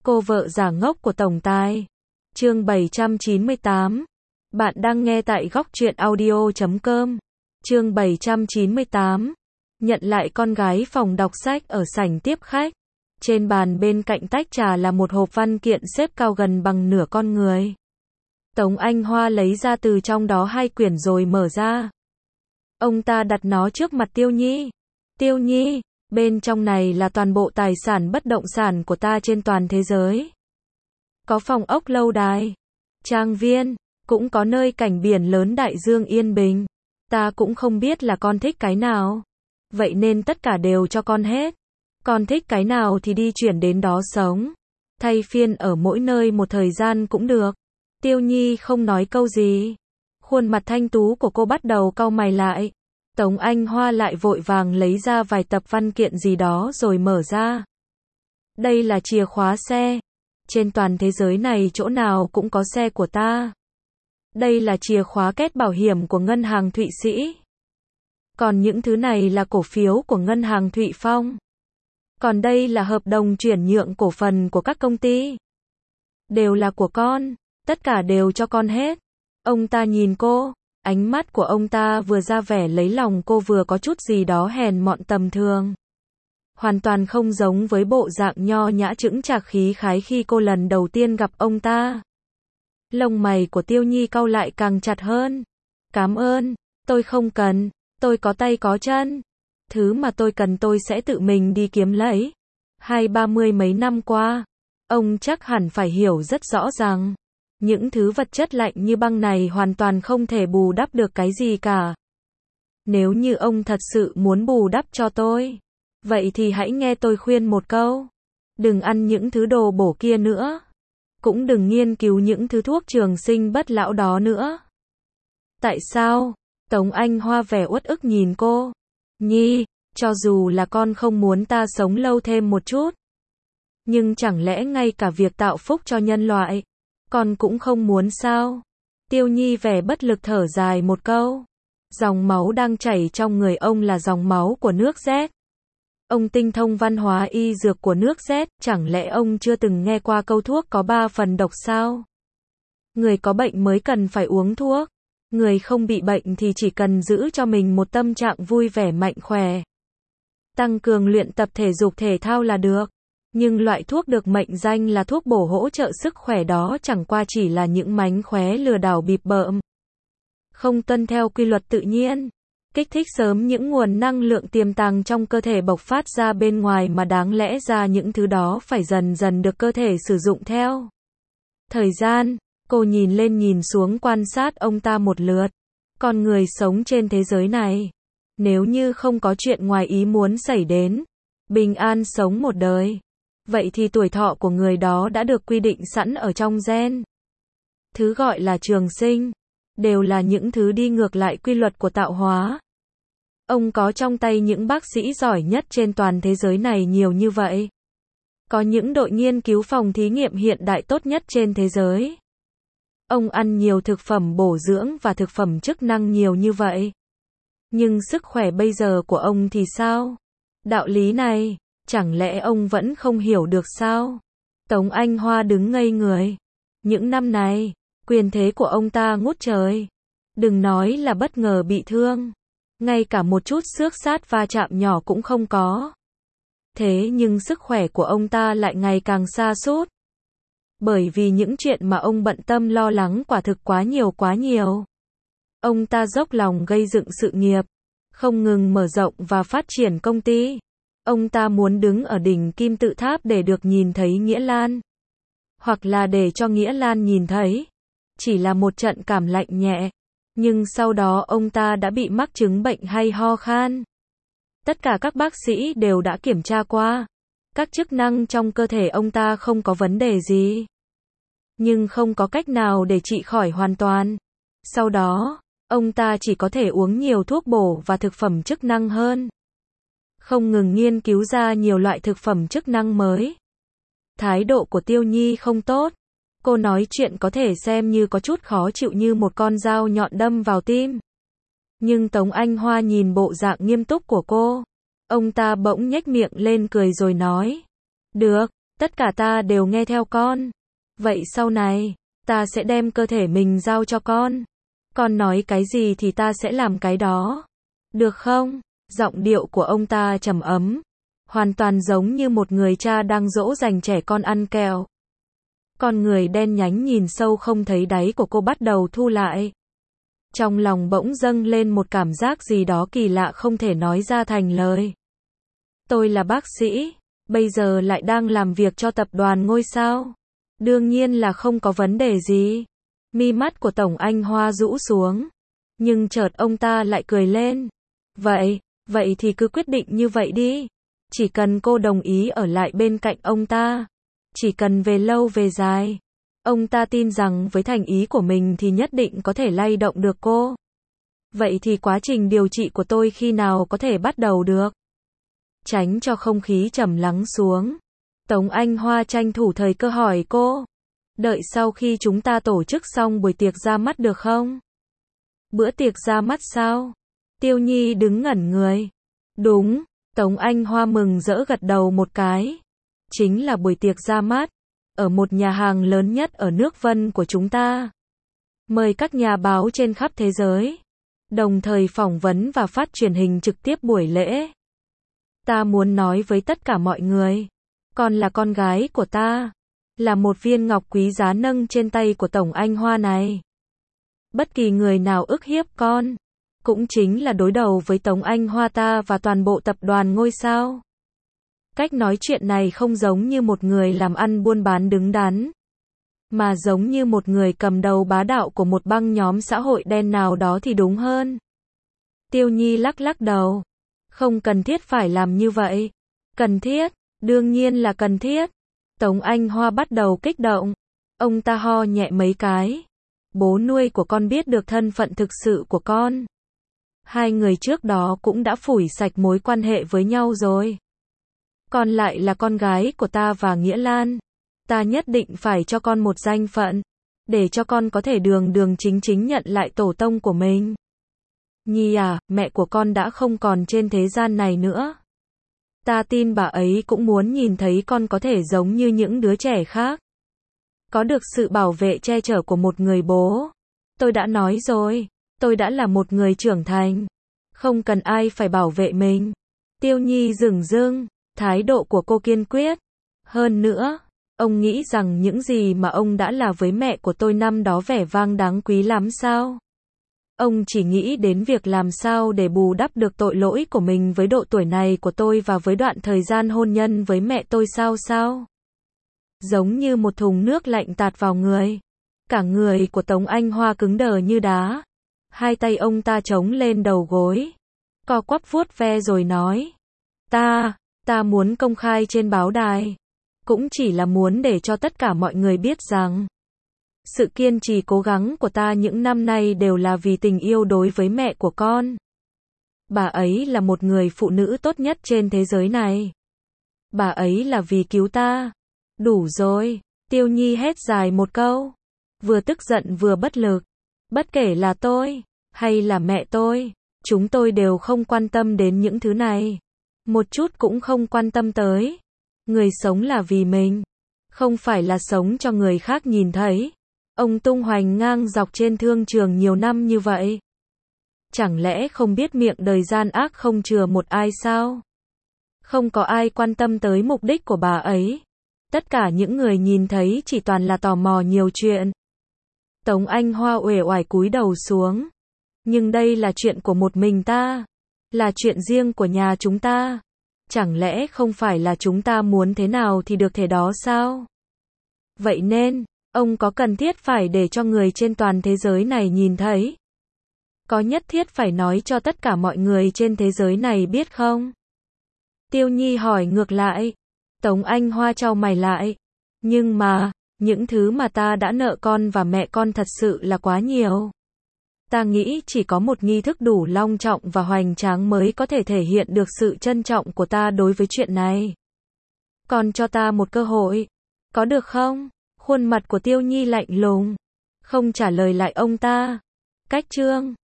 Cô vợ giả ngốc của tổng tài. Chương 798. Bạn đang nghe tại góc truyện audio.com. Chương 798. Nhận lại con gái phòng đọc sách ở sảnh tiếp khách. Trên bàn bên cạnh tách trà là một hộp văn kiện xếp cao gần bằng nửa con người. Tống Anh Hoa lấy ra từ trong đó 2 quyển rồi mở ra. Ông ta đặt nó trước mặt Tiêu Nhi. Tiêu Nhi, bên trong này là toàn bộ tài sản bất động sản của ta trên toàn thế giới. Có phòng ốc lâu đài, trang viên, cũng có nơi cảnh biển lớn đại dương yên bình. Ta cũng không biết là con thích cái nào. Vậy nên tất cả đều cho con hết. Con thích cái nào thì đi chuyển đến đó sống. Thay phiên ở mỗi nơi một thời gian cũng được. Tiêu Nhi không nói câu gì. Khuôn mặt thanh tú của cô bắt đầu cau mày lại. Tống Anh Hoa lại vội vàng lấy ra vài tập văn kiện gì đó rồi mở ra. Đây là chìa khóa xe. Trên toàn thế giới này chỗ nào cũng có xe của ta. Đây là chìa khóa két bảo hiểm của ngân hàng Thụy Sĩ. Còn những thứ này là cổ phiếu của ngân hàng Thụy Phong. Còn đây là hợp đồng chuyển nhượng cổ phần của các công ty. Đều là của con, tất cả đều cho con hết. Ông ta nhìn cô, ánh mắt của ông ta vừa ra vẻ lấy lòng cô vừa có chút gì đó hèn mọn tầm thường. Hoàn toàn không giống với bộ dạng nho nhã chững chạc khí khái khi cô lần đầu tiên gặp ông ta. Lông mày của Tiêu Nhi cau lại càng chặt hơn. Cảm ơn, tôi không cần, tôi có tay có chân. Thứ mà tôi cần tôi sẽ tự mình đi kiếm lấy. 30 mấy năm qua, ông chắc hẳn phải hiểu rất rõ rằng, những thứ vật chất lạnh như băng này hoàn toàn không thể bù đắp được cái gì cả. Nếu như ông thật sự muốn bù đắp cho tôi, vậy thì hãy nghe tôi khuyên một câu. Đừng ăn những thứ đồ bổ kia nữa. Cũng đừng nghiên cứu những thứ thuốc trường sinh bất lão đó nữa. Tại sao? Tống Anh Hoa vẻ uất ức nhìn cô. Nhi, cho dù là con không muốn ta sống lâu thêm một chút. Nhưng chẳng lẽ ngay cả việc tạo phúc cho nhân loại, con cũng không muốn sao? Tiêu Nhi vẻ bất lực thở dài một câu. Dòng máu đang chảy trong người ông là dòng máu của nước Z. Ông tinh thông văn hóa y dược của nước Z, chẳng lẽ ông chưa từng nghe qua câu thuốc có 3 phần độc sao? Người có bệnh mới cần phải uống thuốc. Người không bị bệnh thì chỉ cần giữ cho mình một tâm trạng vui vẻ mạnh khỏe. Tăng cường luyện tập thể dục thể thao là được. Nhưng loại thuốc được mệnh danh là thuốc bổ hỗ trợ sức khỏe đó chẳng qua chỉ là những mánh khóe lừa đảo bịp bợm. Không tuân theo quy luật tự nhiên. Kích thích sớm những nguồn năng lượng tiềm tàng trong cơ thể bộc phát ra bên ngoài mà đáng lẽ ra những thứ đó phải dần dần được cơ thể sử dụng theo thời gian. Cô nhìn lên nhìn xuống quan sát ông ta một lượt. Con người sống trên thế giới này, nếu như không có chuyện ngoài ý muốn xảy đến, bình an sống một đời, vậy thì tuổi thọ của người đó đã được quy định sẵn ở trong gen. Thứ gọi là trường sinh, đều là những thứ đi ngược lại quy luật của tạo hóa. Ông có trong tay những bác sĩ giỏi nhất trên toàn thế giới này nhiều như vậy. Có những đội nghiên cứu phòng thí nghiệm hiện đại tốt nhất trên thế giới. Ông ăn nhiều thực phẩm bổ dưỡng và thực phẩm chức năng nhiều như vậy. Nhưng sức khỏe bây giờ của ông thì sao? Đạo lý này, chẳng lẽ ông vẫn không hiểu được sao? Tống Anh Hoa đứng ngây người. Những năm này, quyền thế của ông ta ngút trời. Đừng nói là bất ngờ bị thương. Ngay cả một chút xước sát va chạm nhỏ cũng không có. Thế nhưng sức khỏe của ông ta lại ngày càng sa sút. Bởi vì những chuyện mà ông bận tâm lo lắng quả thực quá nhiều. Ông ta dốc lòng gây dựng sự nghiệp, không ngừng mở rộng và phát triển công ty. Ông ta muốn đứng ở đỉnh kim tự tháp để được nhìn thấy Nghĩa Lan. Hoặc là để cho Nghĩa Lan nhìn thấy. Chỉ là một trận cảm lạnh nhẹ. Nhưng sau đó ông ta đã bị mắc chứng bệnh hay ho khan. Tất cả các bác sĩ đều đã kiểm tra qua. Các chức năng trong cơ thể ông ta không có vấn đề gì. Nhưng không có cách nào để trị khỏi hoàn toàn. Sau đó, ông ta chỉ có thể uống nhiều thuốc bổ và thực phẩm chức năng hơn. Không ngừng nghiên cứu ra nhiều loại thực phẩm chức năng mới. Thái độ của Tiêu Nhi không tốt. Cô nói chuyện có thể xem như có chút khó chịu như một con dao nhọn đâm vào tim. Nhưng Tống Anh Hoa nhìn bộ dạng nghiêm túc của cô. Ông ta bỗng nhếch miệng lên cười rồi nói. Được, Tất cả ta đều nghe theo con. Vậy sau này, ta sẽ đem cơ thể mình giao cho con. Con nói cái gì thì ta sẽ làm cái đó. Được không? Giọng điệu của ông ta trầm ấm, hoàn toàn giống như một người cha đang dỗ dành trẻ con ăn kẹo. Con người đen nhánh nhìn sâu không thấy đáy của cô bắt đầu thu lại. Trong lòng bỗng dâng lên một cảm giác gì đó kỳ lạ không thể nói ra thành lời. Tôi là bác sĩ, bây giờ lại đang làm việc cho tập đoàn ngôi sao. Đương nhiên là không có vấn đề gì. Mi mắt của Tổng Anh Hoa rũ xuống. Nhưng chợt ông ta lại cười lên. Vậy thì cứ quyết định như vậy đi. Chỉ cần cô đồng ý ở lại bên cạnh ông ta. Chỉ cần về lâu về dài. Ông ta tin rằng với thành ý của mình thì nhất định có thể lay động được cô. Vậy thì quá trình điều trị của tôi khi nào có thể bắt đầu được? Tránh cho không khí trầm lắng xuống. Tống Anh Hoa tranh thủ thời cơ hỏi cô. Đợi sau khi chúng ta tổ chức xong buổi tiệc ra mắt được không? Bữa tiệc ra mắt sao? Tiêu Nhi đứng ngẩn người. Đúng, Tống Anh Hoa mừng rỡ gật đầu một cái. Chính là buổi tiệc ra mắt. Ở một nhà hàng lớn nhất ở nước Vân của chúng ta. Mời các nhà báo trên khắp thế giới. Đồng thời phỏng vấn và phát truyền hình trực tiếp buổi lễ. Ta muốn nói với tất cả mọi người. Con là con gái của ta. Là một viên ngọc quý giá nâng trên tay của Tổng Anh Hoa này. Bất kỳ người nào ức hiếp con. Cũng chính là đối đầu với Tống Anh Hoa ta và toàn bộ tập đoàn ngôi sao. Cách nói chuyện này không giống như một người làm ăn buôn bán đứng đắn. Mà giống như một người cầm đầu bá đạo của một băng nhóm xã hội đen nào đó thì đúng hơn. Tiêu Nhi lắc lắc đầu. Không cần thiết phải làm như vậy. Cần thiết, đương nhiên là cần thiết. Tống Anh Hoa bắt đầu kích động. Ông ta ho nhẹ mấy cái. Bố nuôi của con biết được thân phận thực sự của con. Hai người trước đó cũng đã phủi sạch mối quan hệ với nhau rồi. Con lại là con gái của ta và Nghĩa Lan. Ta nhất định phải cho con một danh phận. Để cho con có thể đường chính chính nhận lại tổ tông của mình. Nhi à, mẹ của con đã không còn trên thế gian này nữa. Ta tin bà ấy cũng muốn nhìn thấy con có thể giống như những đứa trẻ khác. Có được sự bảo vệ che chở của một người bố. Tôi đã nói rồi, tôi đã là một người trưởng thành. Không cần ai phải bảo vệ mình. Tiêu Nhi dửng dưng, thái độ của cô kiên quyết. Hơn nữa, ông nghĩ rằng những gì mà ông đã là với mẹ của tôi năm đó vẻ vang đáng quý lắm sao? Ông chỉ nghĩ đến việc làm sao để bù đắp được tội lỗi của mình với độ tuổi này của tôi và với đoạn thời gian hôn nhân với mẹ tôi sao? Giống như một thùng nước lạnh tạt vào người. Cả người của Tống Anh Hoa cứng đờ như đá. Hai tay ông ta chống lên đầu gối. Co quắp vuốt ve rồi nói. Ta muốn công khai trên báo đài. Cũng chỉ là muốn để cho tất cả mọi người biết rằng. Sự kiên trì cố gắng của ta những năm nay đều là vì tình yêu đối với mẹ của con. Bà ấy là một người phụ nữ tốt nhất trên thế giới này. Bà ấy là vì cứu ta. Đủ rồi. Tiêu Nhi hét dài một câu. Vừa tức giận vừa bất lực. Bất kể là tôi, hay là mẹ tôi, chúng tôi đều không quan tâm đến những thứ này. Một chút cũng không quan tâm tới. Người sống là vì mình. Không phải là sống cho người khác nhìn thấy. Ông tung hoành ngang dọc trên thương trường nhiều năm như vậy. Chẳng lẽ không biết miệng đời gian ác không chừa một ai sao? Không có ai quan tâm tới mục đích của bà ấy. Tất cả những người nhìn thấy chỉ toàn là tò mò nhiều chuyện. Tống Anh Hoa uể oải cúi đầu xuống. Nhưng đây là chuyện của một mình ta. Là chuyện riêng của nhà chúng ta. Chẳng lẽ không phải là chúng ta muốn thế nào thì được thế đó sao? Vậy nên, ông có cần thiết phải để cho người trên toàn thế giới này nhìn thấy? Có nhất thiết phải nói cho tất cả mọi người trên thế giới này biết không? Tiêu Nhi hỏi ngược lại. Tống Anh Hoa chau mày lại. Nhưng mà, những thứ mà ta đã nợ con và mẹ con thật sự là quá nhiều. Ta nghĩ chỉ có một nghi thức đủ long trọng và hoành tráng mới có thể thể hiện được sự trân trọng của ta đối với chuyện này. Còn cho ta một cơ hội. Có được không? Khuôn mặt của Tiêu Nhi lạnh lùng. Không trả lời lại ông ta. Cách chương